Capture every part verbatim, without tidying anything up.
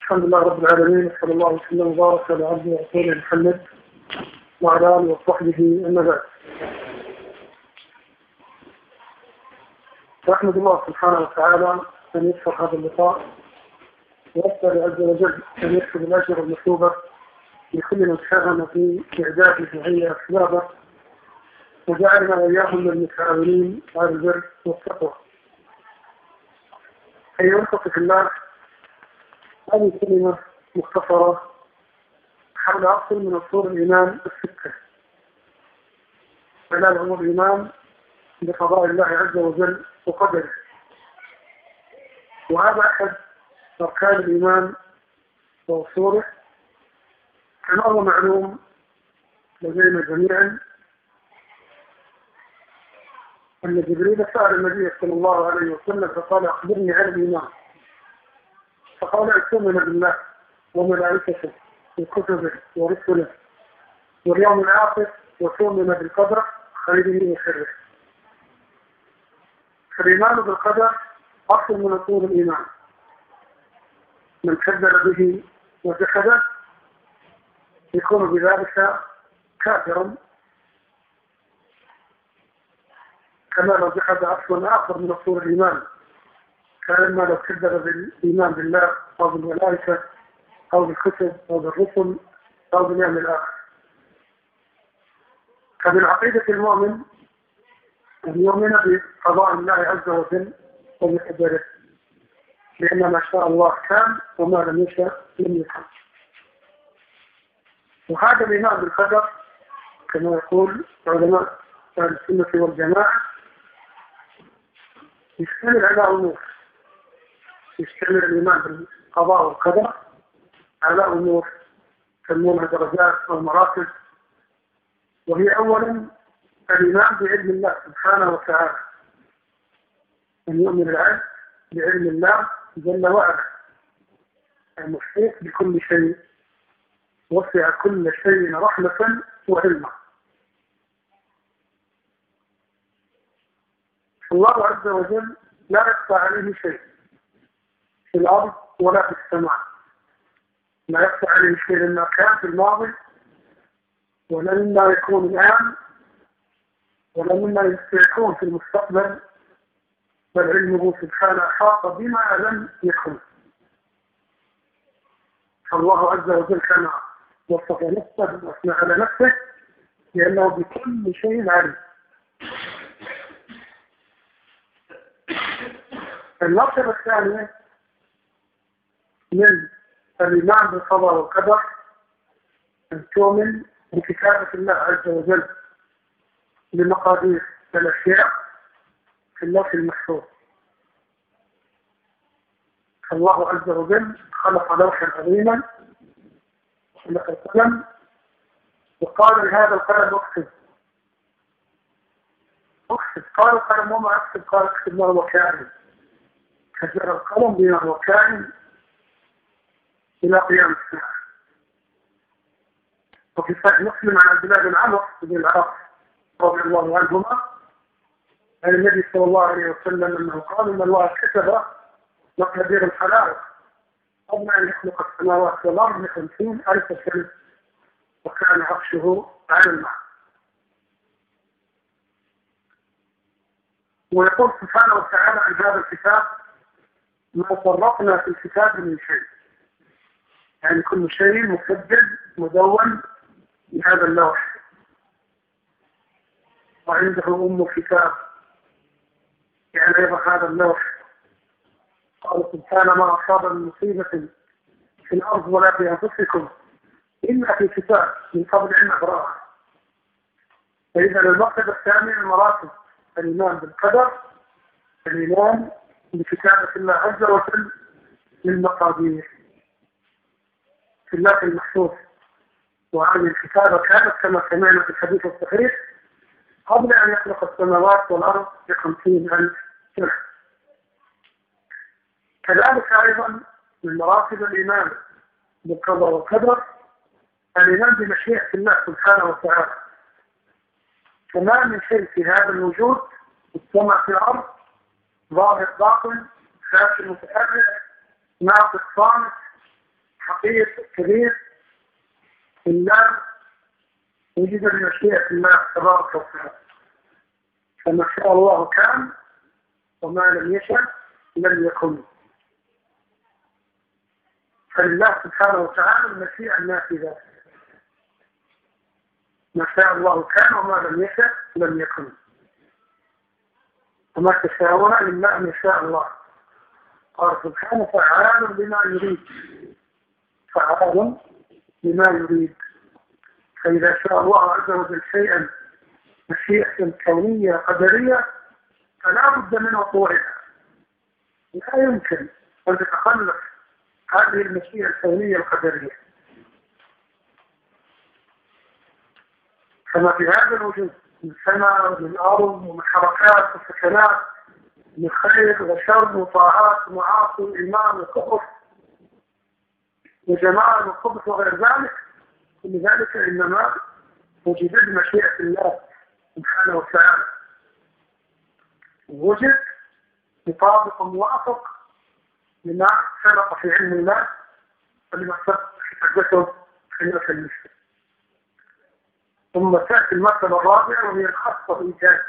الحمد لله رب العالمين، صلى الله وسلم وبارك على عبده ورسوله محمد وعلى آله وصحبه أما بعد. فأحمد الله سبحانه وتعالى أن يسر هذا اللقاء، وأسأل عز وجل أن يكتب الأجر المكتوبة لكل من ساهم في إعداد هذه أسبابه، وجعلنا وإياهم من المتعاونين على البر والتقوى. أيها الأخوة في الله، هذه كلمة مختصرة حول أصل من أصول الإيمان الستة. بلال هو الإيمان بقضاء الله عز وجل وقدره، وهذا أحد أركان الإيمان وأصوله، كما هو معلوم لدينا جميعا أن جبريل سأل النبي صلى الله عليه وسلم فقال: أخبرني عن الإيمان. فقال: أن تؤمن بالله وملائكته وكتبه ورسله واليوم الآخر وتؤمن بالقدر خيره وشره. فالإيمان بالقدر أصل من أصول الإيمان. من كذب به وجحده يكون بذلك كافرا، كما لو جحد أصل آخر من أصول الإيمان، كأنما لو كذب بالإيمان بالله أو بالملائكة أو بالكتب أو بالرسل أو باليوم الآخر. فمن عقيدة المؤمن أن يؤمن بقضاء الله عز وجل وبقدره، لأن ما شاء الله كان وما لم يشاء لم يكن. وهذا الإيمان بالقدر كما يقول علماء أهل السنة والجماعة يشتمل على أمور. يشتمل الإيمان بالقضاء والقدر على أمور يسمونها درجات أو مراتب، وهي أولا الإيمان بعلم الله سبحانه وتعالى، أن يؤمن العبد بعلم الله جل وعلا المحيط بكل شيء، وسع كل شيء رحمة وعلما. الله عز وجل لا يخفى عليه شيء في الأرض ولا في السماء، لا يخفى عليه شيء مما كان في الماضي ولا مما يكون الآن ولا مما سيكون في المستقبل، بل علمه سبحانه أحاط بما لم يكن. فالله عز وجل كان وصف نفسه وأثنى على نفسه لأنه بكل شيء عليم. المرتبة الثانية من الإيمان بالقضاء والقدر أن تؤمن بكتابة الله عز وجل لمقادير الأشياء في اللوح المحفوظ. الله عز وجل خلق لوحا عظيما، خلق القلم وقال لهذا القلم اكتب. اكتب قال القلم وما اكتب؟ قال اكتب ما هو كائن. فجر القلم بما هو كائن إلى قيام الساعة. وفي صحيح مسلم عن عبد الله بن عمرو بن العاص رضي الله عنهما عن النبي صلى الله عليه وسلم أنه قال: إن الله كتب مقادير الخلائق قبل أن يخلق السماوات والأرض بخمسين ألف سنة، وكان عرشه على الماء. ويقول سبحانه وتعالى عن هذا الكتاب: ما فرطنا في الكتاب من شيء، يعني كل شيء مسجل مدون بهذا اللوح. وعنده أم الكتاب، يعني أيضا هذا اللوح. قال سبحانه: ما أصاب من مصيبة في الأرض ولا في أنفسكم إلا في كتاب من قبل أن نقرأها. فإذا المرتبة الثانية من مراتب الإيمان بالقدر الإيمان بكتابة الله عز وجل للمقادير في اللوح المحفوظ. وهذه الكتابة كانت كما سمعنا في الحديث الصحيح قبل أن يخلق السماوات والأرض بخمسين ألف سنة. كذلك أيضا من مراتب الإيمان بالقضاء والقدر الإيمان بمشيئة الله سبحانه وتعالى. فما من شيء في هذا الوجود، السماء في الأرض، ظاهر باطن، خاشع متحرك، ناطق صامت، ترتيب كبير إلا وجد المشيئة الله تبارك وتعالى. فما شاء الله كان وما لم يشاء لم يكن. فلله سبحانه وتعالى المشيئة النافذة، ما شاء الله كان وما لم يشاء لم يكن. وما تشاءون إلا أن يشاء الله. قال سبحانه فعال بما يريد، فعال بما يريد. فإذا شاء الله عز وجل شيئا مشيئة كونية قدرية فلا بد من وقوعها، لا يمكن أن تتخلف هذه المشيئة الكونية القدرية. كما في هذا الوجود من سماء ومن أرض ومن حركات وسكنات، من خير وشر وطاعات ومعاصي وإيمان وكفر وجمال وخبث وغير ذلك، كل ذلك إنما وجد بمشيئة الله سبحانه وتعالى، وجد مطابق موافق لما سبق في علم الله ولما سبق في حدثه في نفس المسلم. ثم تأتي المرتبة الرابعة وهي الخاصة بإيجاد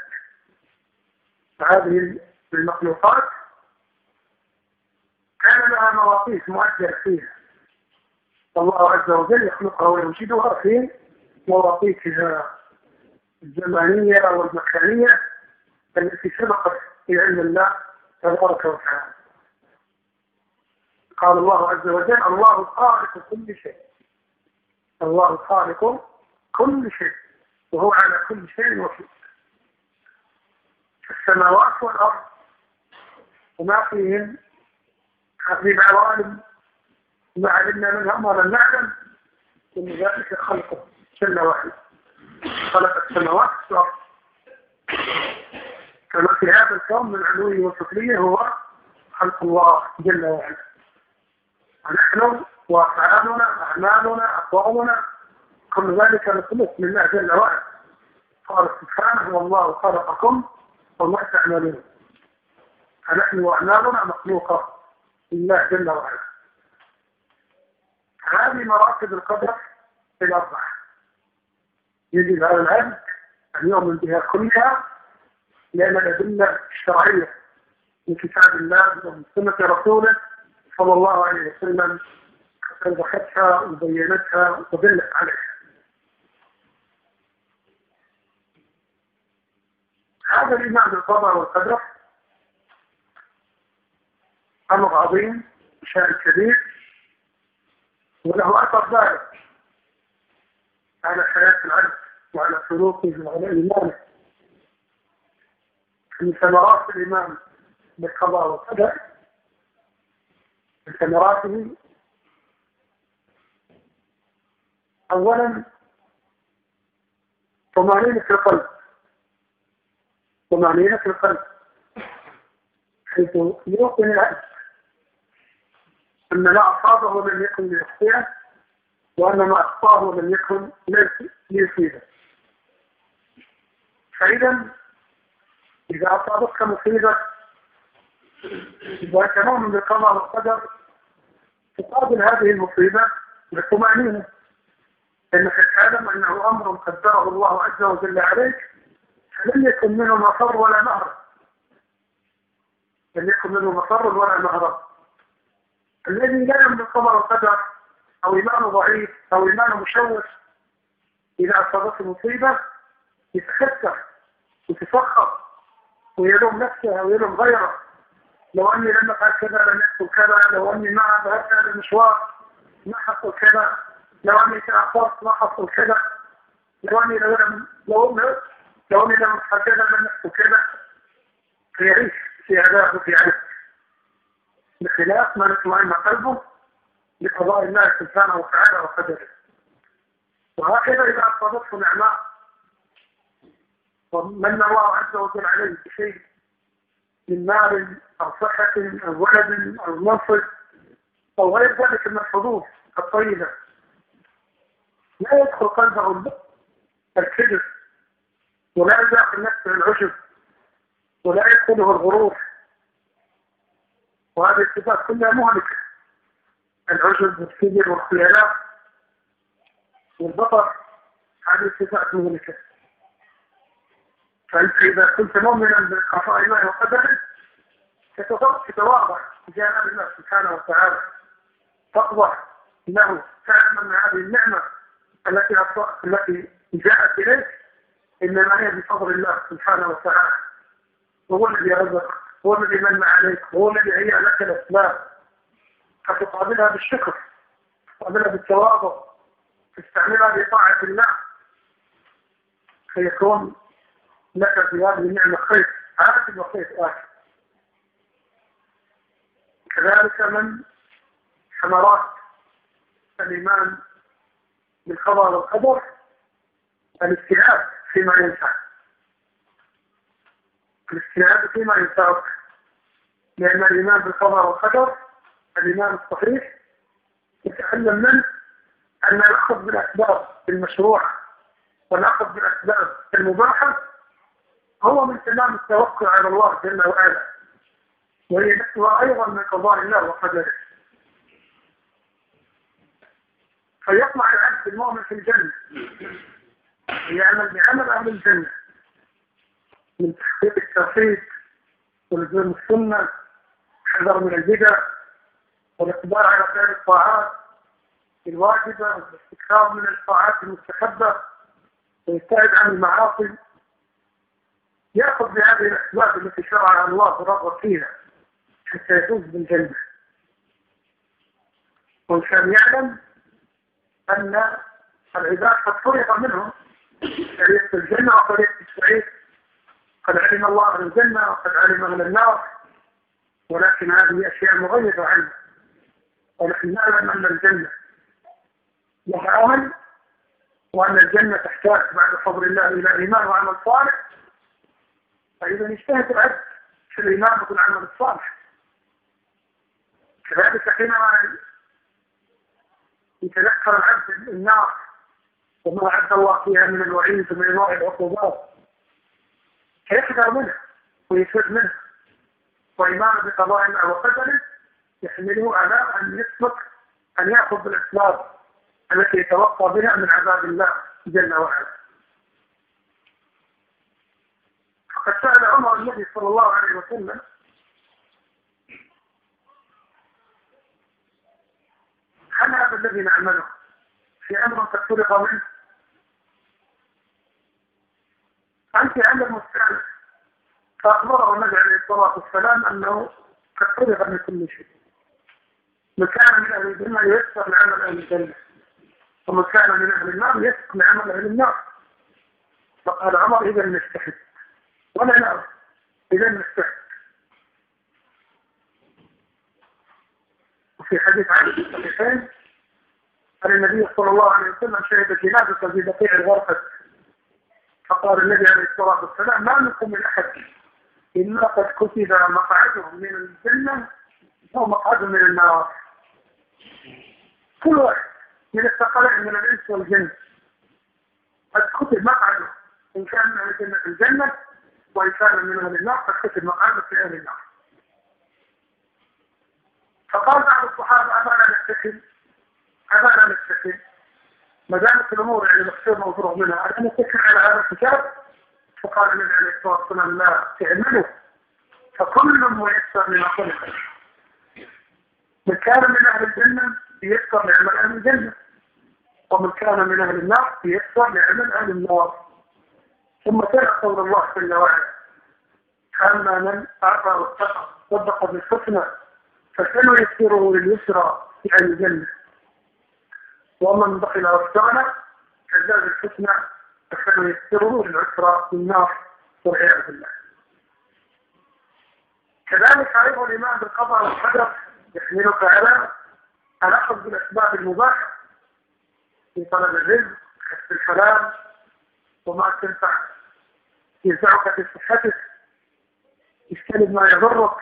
هذه المخلوقات. كان لها مواقيت مؤجلة فيها، الله عز وجل يخلقها ويوجدها في مواقيتها الزمانية والمكانية التي سبقت في علم الله تبارك وتعالى. قال الله عز وجل الله خالق كل شيء، الله خالق كل شيء وهو على كل شيء وكيل. السماوات والأرض وما فيهم هذه العوالم ما علمنا منها ما لم نعلم، كل ذلك خلقه جل وعلا. خلق السماوات والأرض. كما في هذا الكون من علوه وسفليه هو خلق الله جل وعلا. ونحن وأفعالنا أعمالنا أقوالنا كل ذلك نخلق من الله جل وعلا. قال سبحانه والله خلقكم وما تعملون. فنحن وأعمالنا مخلوقة لله جل وعلا. هذه مراتب القدر الأربعة يجب على العبد أن يؤمن بها كلها، لأن الأدلة الشرعية من كتاب الله ومن سنة رسوله صلى الله عليه وسلم وضحتها وبينتها ودلت عليها. هذا الإيمان بالقضاء والقدر أمر عظيم وشأن كبير، وله أثر بالغ على حياة العبد وعلى سلوكه وعلى إيمانه. من ثمرات الإيمان بالقضاء والقدر، من ثمراته أولا طمأنينة القلب، طمأنينة القلب حيث يوقن العبد أن ما أصابه لم يكن ليخطئه، وأن ما أخطاه لم يكن ليصيبه. فإذا إذا أصابتك مصيبة إذا كان من بالقضاء والقدر تقابل هذه المصيبة بالطمأنينة، لأنك تعلم أنه أمر قدره الله عز وجل عليك، فلم يكن منه مفر ولا مهرب، لم يكن منه مفر ولا مهرب. الذي لا يؤمن بالقضاء والقدر أو إيمانه ضعيف أو إيمانه مشوش إذا أصابته مصيبة يتخسر ويتفخر ويلوم نفسه أو يلوم غيره. لو أني لم أفعل كذا لم يحصل كذا، لو أني ما ذهبت هذا المشوار ما حصل كذا، لو أني تأخرت ما حصل كذا، لو أني لو لم لو لو أني لم أفعل كذا لم يحصل كذا. فيعيش في عذاب وفي عذاب، بخلاف ما يطمئن قلبه بقضاء الله سبحانه وتعالى وقدره. وهكذا إذا أصابته نعماء ومن الله عز وجل عليه بشيء من مال أو صحة أو ولد أو منصب أو غير ذلك من الحظوظ الطيبة، لا يدخل قلبه الكبر، ولا يدخل نفسه العجب، ولا يدخله الغرور، وهذه الصفات كلها مهلكة. العجب والكبر والخيانات والبطر، هذه صفات مهلكة. فأنت إذا كنت مؤمنا بقضاء الله وقدره تتواضع تجاه الله سبحانه وتعالى، تقوى له، تعلم أن هذه النعمة التي التي جاءت إليك إنما هي بفضل الله سبحانه وتعالى، هو الذي رزقك، هو الذي من عليك، هو الذي هيأ لك الأسباب، فتقابلها بالشكر، تقابلها بالتواضع، تستعملها بطاعة الله، فيكون لك في هذه النعمة خير عاجل وخير آخر. كذلك من ثمرات الإيمان بالقضاء والقدر الاجتهاد فيما ينفع، الاجتهاد فيما ينفعك، لأن الإيمان بالقضاء والقدر الإيمان الصحيح يتعلم منه أن الأخذ بالأسباب المشروعة والأخذ بالأسباب المباحة هو من تمام التوكل على الله جل وعلا، وهي نفسها أيضا من قضاء الله وقدره. فيطمع العبد المؤمن في الجنة، يعمل بعمل أهل الجنة من تحقيق التوحيد ولزوم السنة، حذر من البدع، والاقبال على فعل الطاعات الواجبة والاستكثار من الطاعات المستحبة، ويبتعد عن المعاصي، يأخذ بهذه الأسباب التي شرعها الله ورغب فيها حتى يفوز بالجنة. وكان يعلم أن العباد قد فرق منهم طريق الجنة وطريق السعيد، قد علم الله أهل الجنة وقد علم أهل النار، ولكن هذه أشياء مغيبة عنه، ونحن نعلم أن الجنة لها أهل، وأن الجنة تحتاج بعد فضل الله إلى إيمان وعمل صالح. فإذا يجتهد العبد في الإيمان والعمل الصالح. كذلك حينما يتذكر العبد النار وما أعد الله فيها من الوعيد ومن انواع العقوبات فيحذر منه ويفر منه، وإيمان بقضاء الله وقدره يحمله على أن يسلك أن يأخذ بالأسباب التي يتوقع بها من عذاب الله جل وعلا. فقد سأل عمر النبي صلى الله عليه وسلم هل هذا الذي نعمله في أمر قد فرق منه؟ أنت عند المستعمل، فأخبره النبي عليه الصلاة والسلام أنه قد فرق من كل شيء، من كان من أهل الجنة ييسر لعمل أهل الجنة، ومن كان من أهل النار ييسر لعمل أهل النار. فقال عمر إذا نجتهد، ولا نعرف إذا نجتهد. وفي حديث عن الصحيحين أن النبي صلى الله عليه وسلم شهد جنازة في بقيع الغرفة، فقال النبي عليه الصلاة والسلام ما منكم من أحد إلا قد كتب مقعدهم من الجنة أو مقعدهم من النار. كل واحد من الثقلين من الإنس والجن قد كتب مقعده، إن كان من الجنة في الجنة، وإن كان من أهل النار قد كتب مقعده في أهل النار. فقال بعض الصحابة أبانا نتكل أبانا نتكل ما دامت الأمور يعني مكسور موضوع منها أنا نتكل على هذا الكتاب. فقال النبي عليه الصلاة والسلام لا تعملوا فكل ميسر لما خلق، من كان من أهل الجنة ييسر لعمل أهل الجنة، ومن كان من أهل النار ييسر لعمل أهل النار. ثم تلا قول الله جل وعلا أما من أعطى واتقى صدق بالحسنى فسنيسره لليسرى في أهل الجنة، ومن بخل واستغنى كذاب الحسنى فسنيسره للعسرى في النار والعياذ بالله. كذلك أيضا الإيمان بالقضاء والقدر يحملك على الأخذ بالأسباب المباحة في طلب الرزق، كسب الحلال، وما تنفع ينفعك في صحتك، اجتنب ما يضرك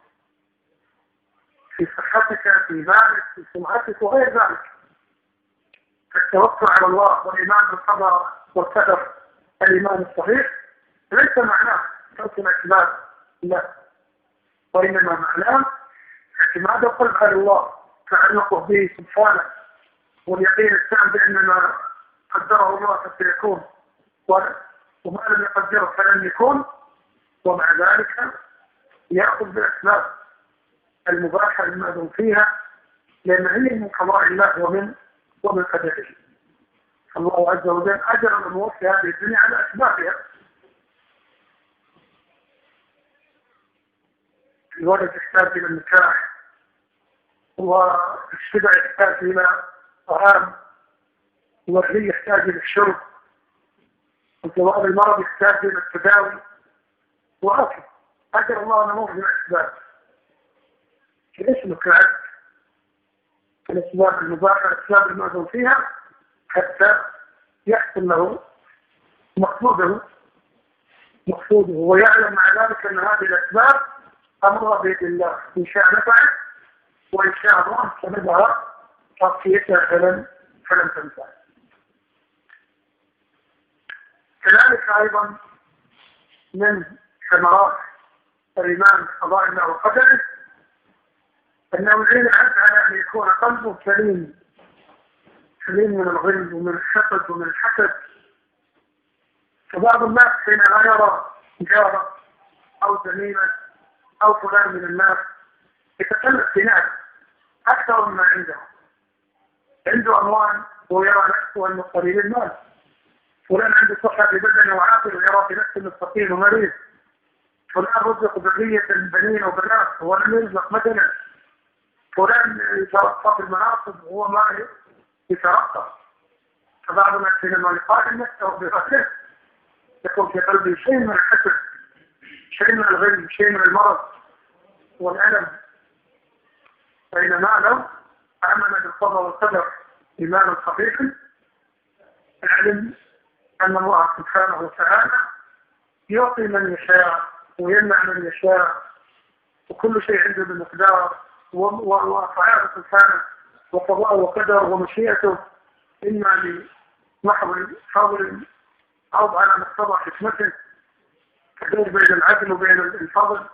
في صحتك، في مالك، في سمعتك وغير ذلك. التوكل على الله والإيمان بالقضاء والقدر الإيمان الصحيح ليس معناه ترك الأسباب، لا، وإنما معناه اعتماد القلب على الله تعلقه به سبحانه واليقين التام بأن ما قدره الله فسيكون وما لم يقدره فلن يكون، ومع ذلك يأخذ بالأسباب المباحة المأذون فيها لأن هي من قضاء الله ومن ومن قدره. الله عز وجل أجر الأمور في هذه الدنيا على أسبابها. الولد يحتاج إلى النكاح، والشبع يحتاج إلى طعام، والري يحتاج إلى الشرب، وجواب المرض يحتاج إلى التداوي، وهكذا أجر الله الأمور بالأسباب. ليش نكاح؟ الأسباب المباحة الأسباب المأذون فيها حتى يحصل له مقصوده مقصوده ويعلم مع ذلك أن هذه الأسباب أمرها بيد الله، إن شاء نفعت وإن شاء الله سندها تصفيتها فلن فلن تنفع. كذلك أيضا من ثمرات الإيمان بقضاء الله وقدره أنه يعين العبد على أن يكون قلبه سليم سليم من الغل ومن الحقد ومن الحسد. فبعض الناس حينما يرى جاره أو زميلا أو فلان من الناس يتكلف في ناس أكثر مما عنده عنده أموال ويرى نفسه أنه قليل المال، فلان عنده صحة في بدنه وعاقل ويرى في نفسه مستقيم ومريض، فلان رزق ذرية بنين وبنات هو لم يرزق مثلا، فلان يترقى في المناصب وهو ما يترقى. فبعض الناس حينما يقارن نفسه بغيره يكون في قلبه شيء من الحسد، شيء من الغل، شيء من المرض والألم. بينما لو آمن بالقضاء والقدر إيمانا صحيحا علم أن الله سبحانه وتعالى يعطي من يشاء ويمنع من يشاء، وكل شيء عنده بمقدار، وأفعاله سبحانه وقضاءه وقدره ومشيئته إما لمحض فضل أو على مقتضى حكمته كدور بين العدل وبين الفضل،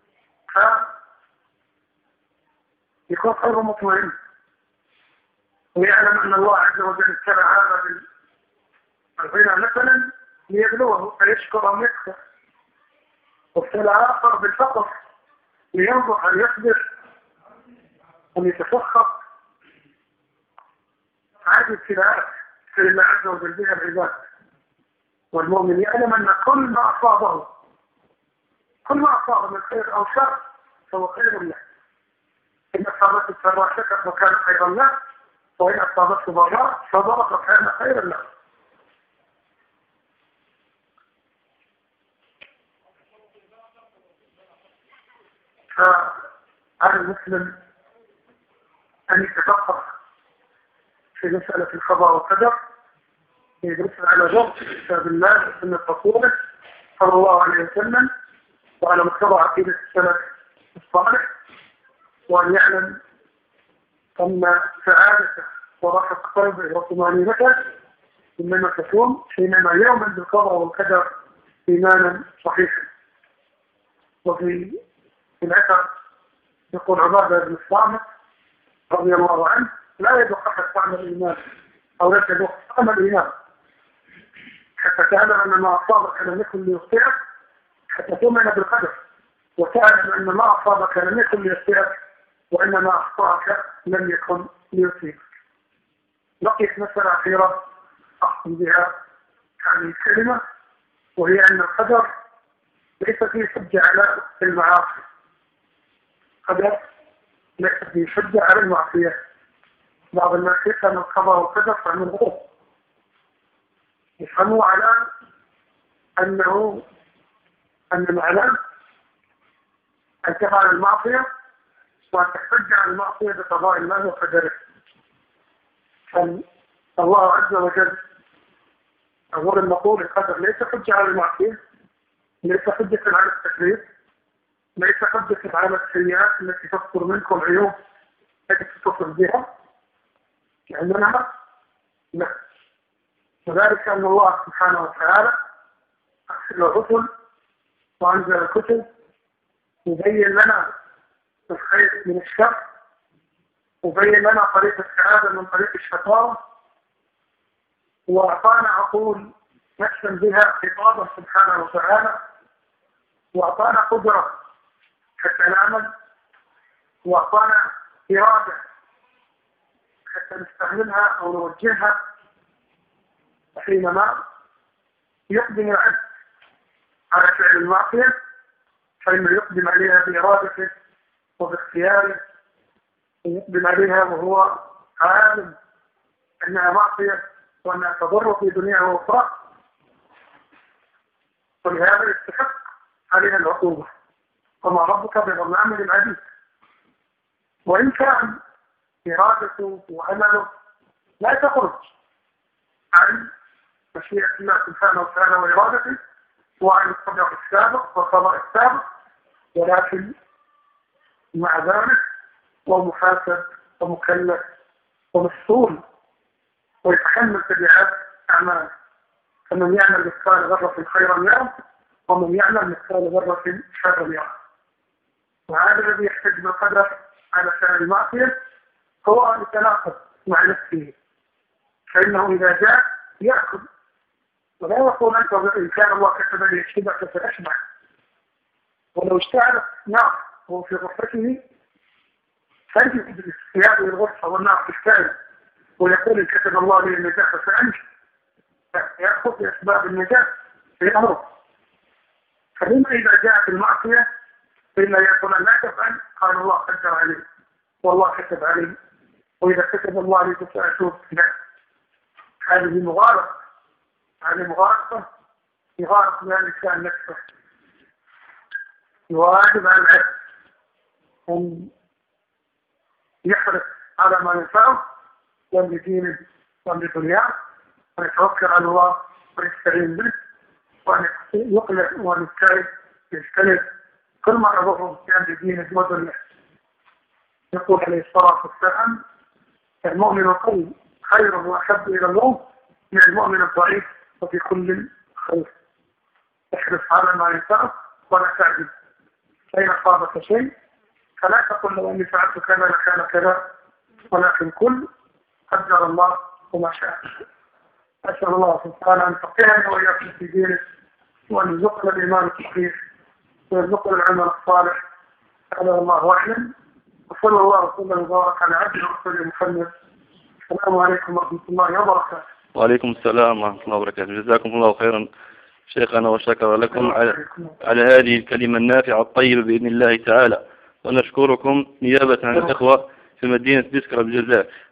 فيكون قلبه مطمئن ويعلم أن الله عز وجل اتبع هذا بالغنى مثلا ليبلوه فيشكر أم يكفر، وابتلى آخر بالفقر لينظر هل يصبر أم يتفخر. هذه ابتلاءات في الله عز وجل بها العباد، والمؤمن يعلم أن كل ما أصابه كل ما أصابه من خير أو شر فهو خير له، إن أصابته السراء شكر فكان خيرا له، وإن أصابته ضراء صبر فكان خيرا له. فعلى المسلم أن يتفقه في مسألة القضاء والقدر، يدرسها على ضبط كتاب الله وسنة رسوله صلى الله عليه وسلم وعلى مقتضى عقيدة السلف الصالح، وأن يعلم أن سعادته وراحة قلبه وطمأنينته إنما تكون حينما يؤمن بالقضاء والقدر إيمانا صحيحا. وفي الأثر يقول عبادة بن الصامت رضي الله عنه: لا يدق أحد طعم الإيمان أو لا تدق طعم الإيمان حتى تعلم أن ما أصابك لم يكن ليخطئك، حتى تؤمن بالقدر وتعلم أن ما أصابك لم يكن ليخطئك وأن ما أخطأك لم يكن ليصيبك. بقيت مسألة أخيرة أختم بها هذه الكلمة، وهي أن القدر ليس فيه حجة على المعاصي. قدر ليس فيه حجة على المعصية. بعض الناس يفهم القضاء والقدر فهم الغرب، يفهموا على أنه أن معناه أن تفعل المعصية وأن تحتج على المعصية بقضاء الله وقدره. فالله عز وجل أولا نقول القدر ليس حجة على المعصية، ليس حجة على التكليف، ليس حجة على السيئات التي تصدر منكم عيوب التي تصل بها لأننا لا. وذلك أن الله سبحانه وتعالى أرسل الرسل وأنزل الكتب يبين لنا الخير من الشر وبين لنا طريق السعادة من طريق الشقاوة، وأعطانا عقول نحسن بها خطابه سبحانه وتعالى، وأعطانا قدرة حتى نعمل، وأعطانا إرادة حتى نستعملها أو نوجهها حينما يقدم العبد على فعل المعصية، فإنه يقدم عليها بإرادته وباختياره، ويقدم عليها وهو عالم أنها معصية وأنها تضر في دنياه وأخرى، ولهذا يستحق عليها العقوبة. وما ربك بظلام للعبيد. وإن كان إرادته وعمله لا تخرج عن مشيئة الله سبحانه وتعالى وإرادته وعن القدر السابق والقضاء السابق، ولكن مع ذلك هو محاسب ومكلف ومسؤول ويتحمل تبعات أعماله. فمن يعمل مثقال ذرة خيرا يره، ومن يعمل مثقال ذرة شرا يره. وهذا الذي يحتج بالقدر على فعل المعصية هو يتناقض مع نفسه، فإنه إذا جاء يأكل ولا يقول أنت إن كان الله كتب لي الشبع فسأشبع. ولو اشتعلت نار وهو في غرفته فيجب الاستياب للغرفة والنار تشتعل ويقول إن كتب الله لي النجاة فسأنجح، يأخذ بأسباب النجاة في أمره. فلما إذا جاءت المعصية فإلا يقول لا تفعل، قال الله قدر عليه والله كتب عليه، وإذا كتب الله لي فسأشوف لا. هذه مغالطة، هذه مغالطة يغالط بها الإنسان نفسه. يواجب على العبد أن يحرص على ما ينفعه ولدينه ولدنياه، ويتوكل على الله ويستعين به، وأن يقلع وأن يجتنب كل ما يضره بأمر دينه ودنياه. يقول عليه الصلاة والسلام: المؤمن القوي خير وأحب إلى الله من المؤمن الضعيف، وفي كل خير. احرص على ما ينفعك ولا تعجب، فإن أصابك شيء فلا تقل لو أني فعلت كذا لكان كذا، ولكن كل قدر الله وما شاء. أسأل الله سبحانه أن يفقهنا وإياكم في دينه، وأن يرزقنا الإيمان الصحيح، ويرزقنا العمل الصالح. هذا الله أعلم، وصلى الله وسلم وبارك على عبده ورسوله محمد. السلام عليكم ورحمة الله وبركاته. وعليكم السلام ورحمة الله وبركاته. جزاكم الله خيرا شيخنا، وشكر لكم على, على هذه الكلمة النافعة الطيبة بإذن الله تعالى. ونشكركم نيابة عن الإخوة في مدينة بسكرة بالجزائر.